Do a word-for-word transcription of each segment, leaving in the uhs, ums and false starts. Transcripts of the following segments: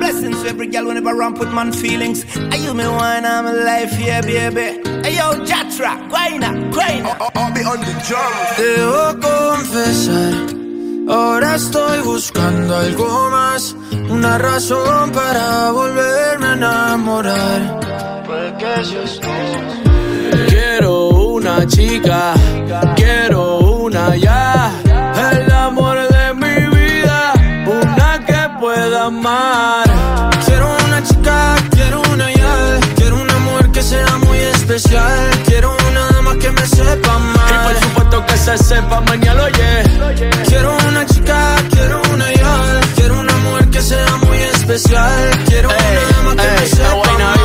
blessings. Every girl will never ramp with man feelings. Are you me wine, I'm a life, yeah, baby. Hey, yo, Jatra, guayna, guayna. I'll be on the drum. Debo confesar, ahora estoy buscando algo más. Una razón para volverme a enamorar. Porque yo estoy... Quiero una chica, quiero una ya. El amor de mi vida, una que pueda amar. Quiero una chica, quiero una ya. Quiero una mujer que sea muy especial. Quiero una dama que me sepa amar. Y por supuesto que se sepa mañana, oye. Quiero una chica, quiero una ya. Quiero una mujer que sea muy especial. Quiero ey, una dama que ey, me sepa amar.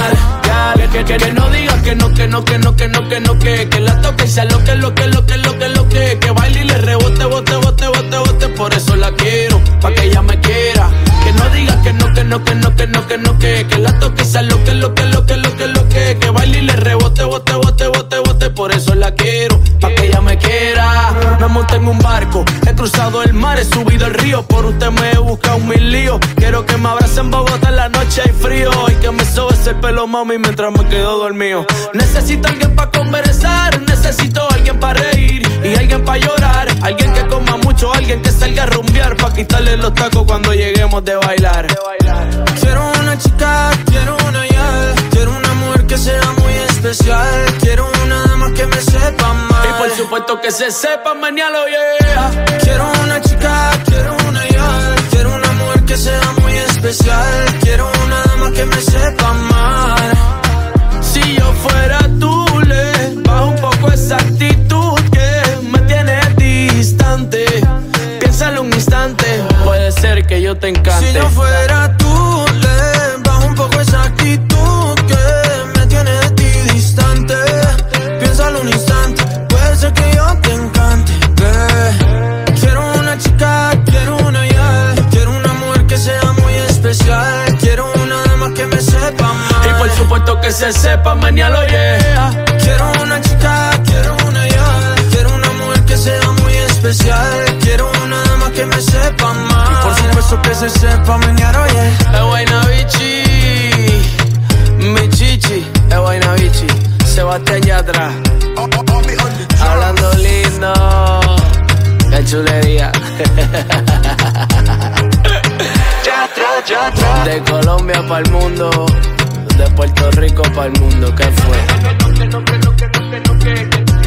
Que, que, que no digas que no, que no, que no, que no, que no, que Que la toque y sea lo que, lo que, lo que, lo que, lo que Que baile y le rebote, bote, bote, bote, bote. Por eso la quiero, pa' que ella me quiera. Que no digas que no, que no, que no, que no, que no, que Que la toque y sea lo que, lo que, lo que, lo que, lo que Que baile y le rebote, bote, bote, bote, bote. Por eso la quiero, pa' que ella me quiera. Me monté en un barco, he cruzado el mar, he subido el río. Por usted me he buscado mil líos. Quiero que me abracen en Bogotá en la noche hay frío. Y que me sobes el pelo, mami, mientras me quedo dormido. Necesito alguien pa' conversar, necesito alguien pa' reír y alguien pa' llorar. Alguien que coma mucho, alguien que salga a rumbear, pa' quitarle los tacos cuando lleguemos de bailar. Quiero una chica, quiero una ya. Quiero una mujer que sea muy especial. Quiero una dama que me sepa amar. Y por supuesto que se sepa mañana, yeah. Quiero una chica, quiero una ya. Quiero una mujer que sea muy especial. Quiero una dama que me sepa amar. Si yo fuera tú, le bajo un poco esa actitud que me tiene distante. Piénsalo un instante, puede ser que yo te encante. Si yo fuera tú, le bajo un poco esa actitud que me tiene de ti distante. Piénsalo un instante, puede ser que yo te encante, babe. Quiero una chica, quiero una ya. Quiero una mujer que sea muy especial. Quiero una dama que me sepa amar. Y por supuesto que se sepa mañana, yeah. Quiero una chica, quiero una ya. Quiero una mujer que sea muy especial. Quiero una dama que me sepa amar. Y por supuesto que se sepa mañana, yeah. Es Guaynabichi, mi chichi. Es Guaynabichi, Sebastián Yatra. Hablando lindo, qué chulería. De Colombia pa'l mundo, de Puerto Rico pa'l mundo, ¿qué fue?